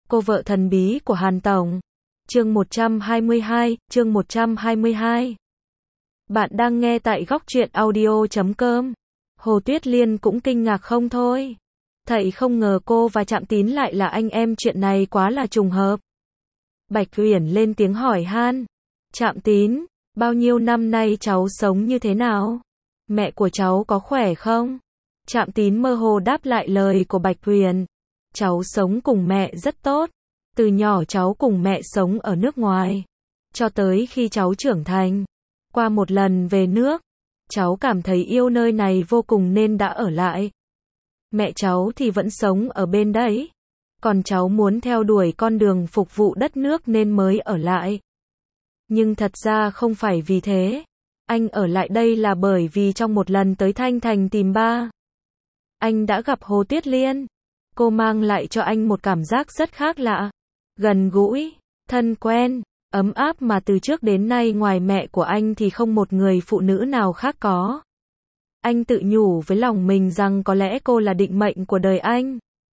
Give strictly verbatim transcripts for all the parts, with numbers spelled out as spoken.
Cô vợ thần bí của Hàn Tổng. Chương một trăm hai mươi hai, chương một trăm hai mươi hai. Bạn đang nghe tại góc truyện audio chấm com. Hồ Tuyết Liên cũng kinh ngạc không thôi. Thầy không ngờ cô và Trạm Tín lại là anh em, chuyện này quá là trùng hợp. Bạch Uyển lên tiếng hỏi han. Trạm Tín, bao nhiêu năm nay cháu sống như thế nào? Mẹ của cháu có khỏe không? Trạm Tín mơ hồ đáp lại lời của Bạch Uyển. Cháu sống cùng mẹ rất tốt. Từ nhỏ cháu cùng mẹ sống ở nước ngoài. Cho tới khi cháu trưởng thành. Qua một lần về nước, cháu cảm thấy yêu nơi này vô cùng nên đã ở lại. Mẹ cháu thì vẫn sống ở bên đấy. Còn cháu muốn theo đuổi con đường phục vụ đất nước nên mới ở lại. Nhưng thật ra không phải vì thế. Anh ở lại đây là bởi vì trong một lần tới Thanh Thành tìm ba, anh đã gặp Hồ Tuyết Liên. Cô mang lại cho anh một cảm giác rất khác lạ. Gần gũi, thân quen, ấm áp mà từ trước đến nay ngoài mẹ của anh thì không một người phụ nữ nào khác có. Anh tự nhủ với lòng mình rằng có lẽ cô là định mệnh của đời anh.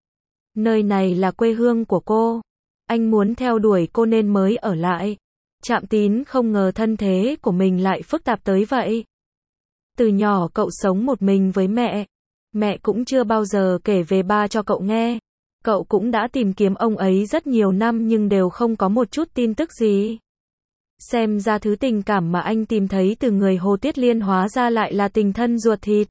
Nơi này là quê hương của cô. Anh muốn theo đuổi cô nên mới ở lại. Trạm Tín không ngờ thân thế của mình lại phức tạp tới vậy. Từ nhỏ cậu sống một mình với mẹ. Mẹ cũng chưa bao giờ kể về ba cho cậu nghe. Cậu cũng đã tìm kiếm ông ấy rất nhiều năm nhưng đều không có một chút tin tức gì. Xem ra thứ tình cảm mà anh tìm thấy từ người Hồ Tuyết Liên hóa ra lại là tình thân ruột thịt.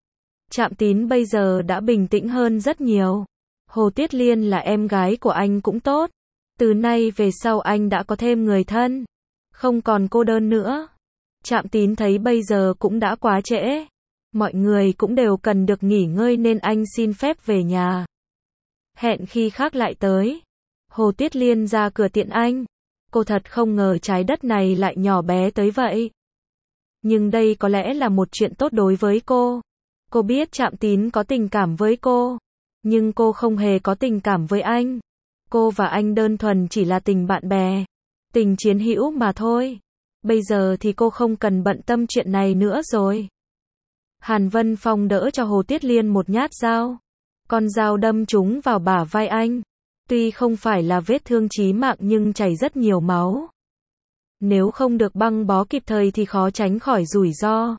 Trạm Tín bây giờ đã bình tĩnh hơn rất nhiều. Hồ Tuyết Liên là em gái của anh cũng tốt. Từ nay về sau anh đã có thêm người thân. Không còn cô đơn nữa. Trạm Tín thấy bây giờ cũng đã quá trễ. Mọi người cũng đều cần được nghỉ ngơi nên anh xin phép về nhà. Hẹn khi khác lại tới. Hồ Tuyết Liên ra cửa tiện anh. Cô thật không ngờ trái đất này lại nhỏ bé tới vậy. Nhưng đây có lẽ là một chuyện tốt đối với cô. Cô biết Trạm Tín có tình cảm với cô. Nhưng cô không hề có tình cảm với anh. Cô và anh đơn thuần chỉ là tình bạn bè. Tình chiến hữu mà thôi. Bây giờ thì cô không cần bận tâm chuyện này nữa rồi. Hàn Vân Phong đỡ cho Hồ Tuyết Liên một nhát dao. Con dao đâm trúng vào bả vai anh. Tuy không phải là vết thương chí mạng nhưng chảy rất nhiều máu. Nếu không được băng bó kịp thời thì khó tránh khỏi rủi ro.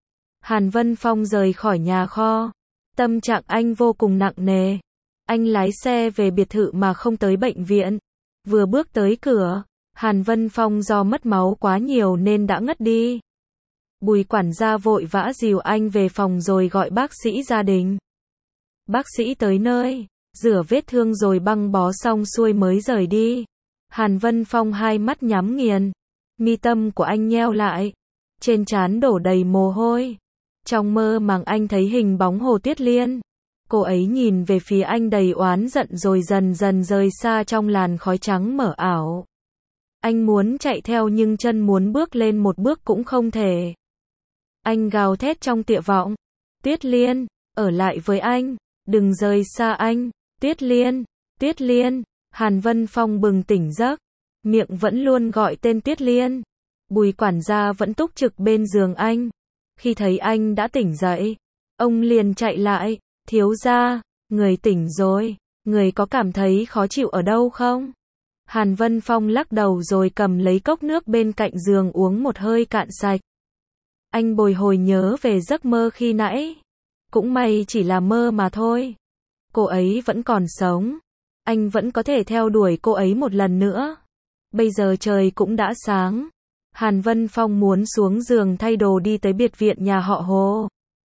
Hàn Vân Phong rời khỏi nhà kho. Tâm trạng anh vô cùng nặng nề. Anh lái xe về biệt thự mà không tới bệnh viện. Vừa bước tới cửa, Hàn Vân Phong do mất máu quá nhiều nên đã ngất đi. Bùi quản gia vội vã dìu anh về phòng rồi gọi bác sĩ gia đình. Bác sĩ tới nơi, rửa vết thương rồi băng bó xong xuôi mới rời đi. Hàn Vân Phong hai mắt nhắm nghiền. Mi tâm của anh nheo lại. Trên trán đổ đầy mồ hôi. Trong mơ màng anh thấy hình bóng Hồ Tuyết Liên. Cô ấy nhìn về phía anh đầy oán giận rồi dần dần rời xa trong làn khói trắng mờ ảo. Anh muốn chạy theo nhưng chân muốn bước lên một bước cũng không thể. Anh gào thét trong tuyệt vọng. Tuyết Liên, ở lại với anh, đừng rời xa anh. Tuyết Liên, Tuyết Liên. Hàn Vân Phong bừng tỉnh giấc. Miệng vẫn luôn gọi tên Tuyết Liên. Bùi quản gia vẫn túc trực bên giường anh. Khi thấy anh đã tỉnh dậy, ông liền chạy lại. Thiếu gia, người tỉnh rồi, người có cảm thấy khó chịu ở đâu không? Hàn Vân Phong lắc đầu rồi cầm lấy cốc nước bên cạnh giường uống một hơi cạn sạch. Anh bồi hồi nhớ về giấc mơ khi nãy. Cũng may chỉ là mơ mà thôi. Cô ấy vẫn còn sống. Anh vẫn có thể theo đuổi cô ấy một lần nữa. Bây giờ trời cũng đã sáng. Hàn Vân Phong muốn xuống giường thay đồ đi tới biệt viện nhà họ Hồ.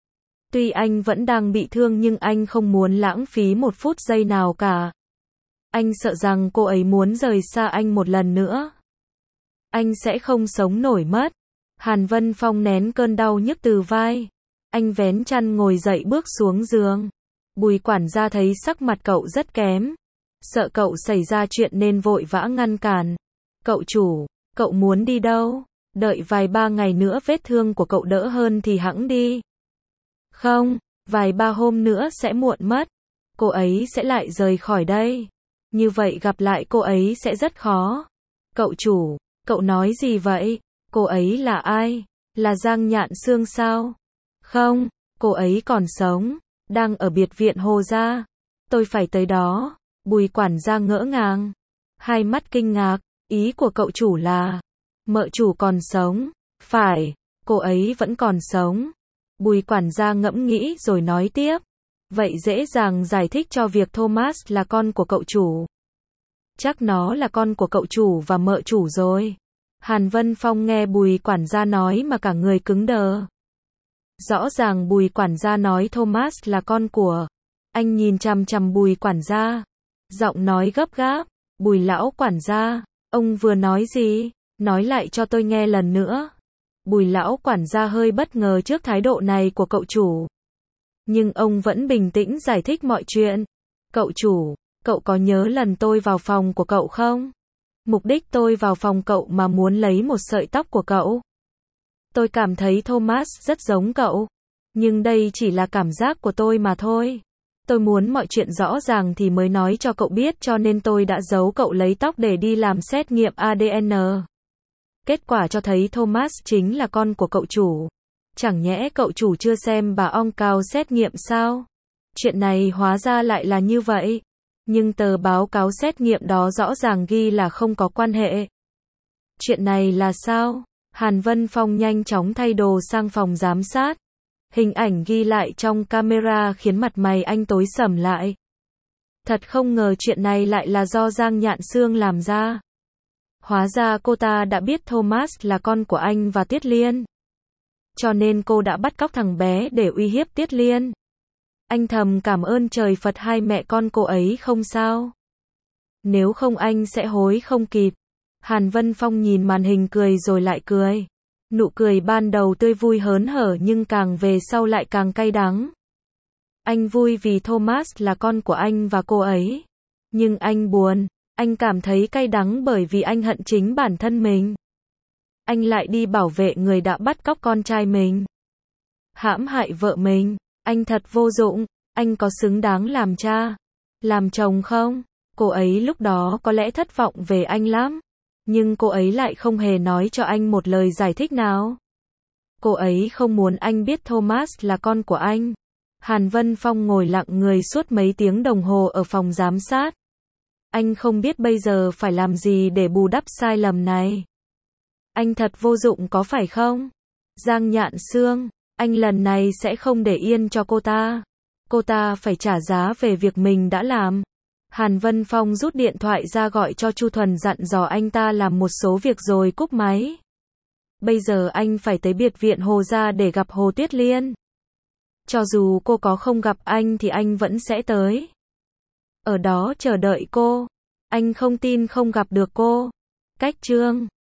Tuy anh vẫn đang bị thương nhưng anh không muốn lãng phí một phút giây nào cả. Anh sợ rằng cô ấy muốn rời xa anh một lần nữa. Anh sẽ không sống nổi mất. Hàn Vân Phong nén cơn đau nhức từ vai. Anh vén chăn ngồi dậy bước xuống giường. Bùi quản gia thấy sắc mặt cậu rất kém. Sợ cậu xảy ra chuyện nên vội vã ngăn cản. Cậu chủ, cậu muốn đi đâu? Đợi vài ba ngày nữa vết thương của cậu đỡ hơn thì hẵng đi. Không, vài ba hôm nữa sẽ muộn mất. Cô ấy sẽ lại rời khỏi đây. Như vậy gặp lại cô ấy sẽ rất khó. Cậu chủ, cậu nói gì vậy? Cô ấy là ai? Là Giang Nhạn Sương sao? Không, cô ấy còn sống. Đang ở biệt viện Hồ gia. Tôi phải tới đó. Bùi quản gia ngỡ ngàng, hai mắt kinh ngạc, ý của cậu chủ là, mợ chủ còn sống, phải, cô ấy vẫn còn sống. Bùi quản gia ngẫm nghĩ rồi nói tiếp, vậy dễ dàng giải thích cho việc Thomas là con của cậu chủ. Chắc nó là con của cậu chủ và mợ chủ rồi. Hàn Vân Phong nghe Bùi quản gia nói mà cả người cứng đờ. Rõ ràng Bùi quản gia nói Thomas là con của. Anh nhìn chằm chằm Bùi quản gia, giọng nói gấp gáp, Bùi lão quản gia, ông vừa nói gì? Nói lại cho tôi nghe lần nữa. Bùi lão quản gia hơi bất ngờ trước thái độ này của cậu chủ. Nhưng ông vẫn bình tĩnh giải thích mọi chuyện. Cậu chủ, cậu có nhớ lần tôi vào phòng của cậu không? Mục đích tôi vào phòng cậu mà muốn lấy một sợi tóc của cậu. Tôi cảm thấy Thomas rất giống cậu. Nhưng đây chỉ là cảm giác của tôi mà thôi. Tôi muốn mọi chuyện rõ ràng thì mới nói cho cậu biết, cho nên tôi đã giấu cậu lấy tóc để đi làm xét nghiệm a đê en. Kết quả cho thấy Thomas chính là con của cậu chủ. Chẳng nhẽ cậu chủ chưa xem bà ong cao xét nghiệm sao? Chuyện này hóa ra lại là như vậy. Nhưng tờ báo cáo xét nghiệm đó rõ ràng ghi là không có quan hệ. Chuyện này là sao? Hàn Vân Phong nhanh chóng thay đồ sang phòng giám sát. Hình ảnh ghi lại trong camera khiến mặt mày anh tối sầm lại. Thật không ngờ chuyện này lại là do Giang Nhạn Sương làm ra. Hóa ra cô ta đã biết Thomas là con của anh và Tiết Liên. Cho nên cô đã bắt cóc thằng bé để uy hiếp Tiết Liên. Anh thầm cảm ơn trời Phật hai mẹ con cô ấy không sao. Nếu không anh sẽ hối không kịp. Hàn Vân Phong nhìn màn hình cười rồi lại cười. Nụ cười ban đầu tươi vui hớn hở nhưng càng về sau lại càng cay đắng. Anh vui vì Thomas là con của anh và cô ấy. Nhưng anh buồn, anh cảm thấy cay đắng bởi vì anh hận chính bản thân mình. Anh lại đi bảo vệ người đã bắt cóc con trai mình. Hãm hại vợ mình, anh thật vô dụng, anh có xứng đáng làm cha, làm chồng không? Cô ấy lúc đó có lẽ thất vọng về anh lắm. Nhưng cô ấy lại không hề nói cho anh một lời giải thích nào. Cô ấy không muốn anh biết Thomas là con của anh. Hàn Vân Phong ngồi lặng người suốt mấy tiếng đồng hồ ở phòng giám sát. Anh không biết bây giờ phải làm gì để bù đắp sai lầm này. Anh thật vô dụng có phải không? Giang Nhạn Sương, anh lần này sẽ không để yên cho cô ta. Cô ta phải trả giá về việc mình đã làm. Hàn Vân Phong rút điện thoại ra gọi cho Chu Thuần dặn dò anh ta làm một số việc rồi cúp máy. Bây giờ anh phải tới biệt viện Hồ Gia để gặp Hồ Tuyết Liên. Cho dù cô có không gặp anh thì anh vẫn sẽ tới. Ở đó chờ đợi cô. Anh không tin không gặp được cô. Cách chương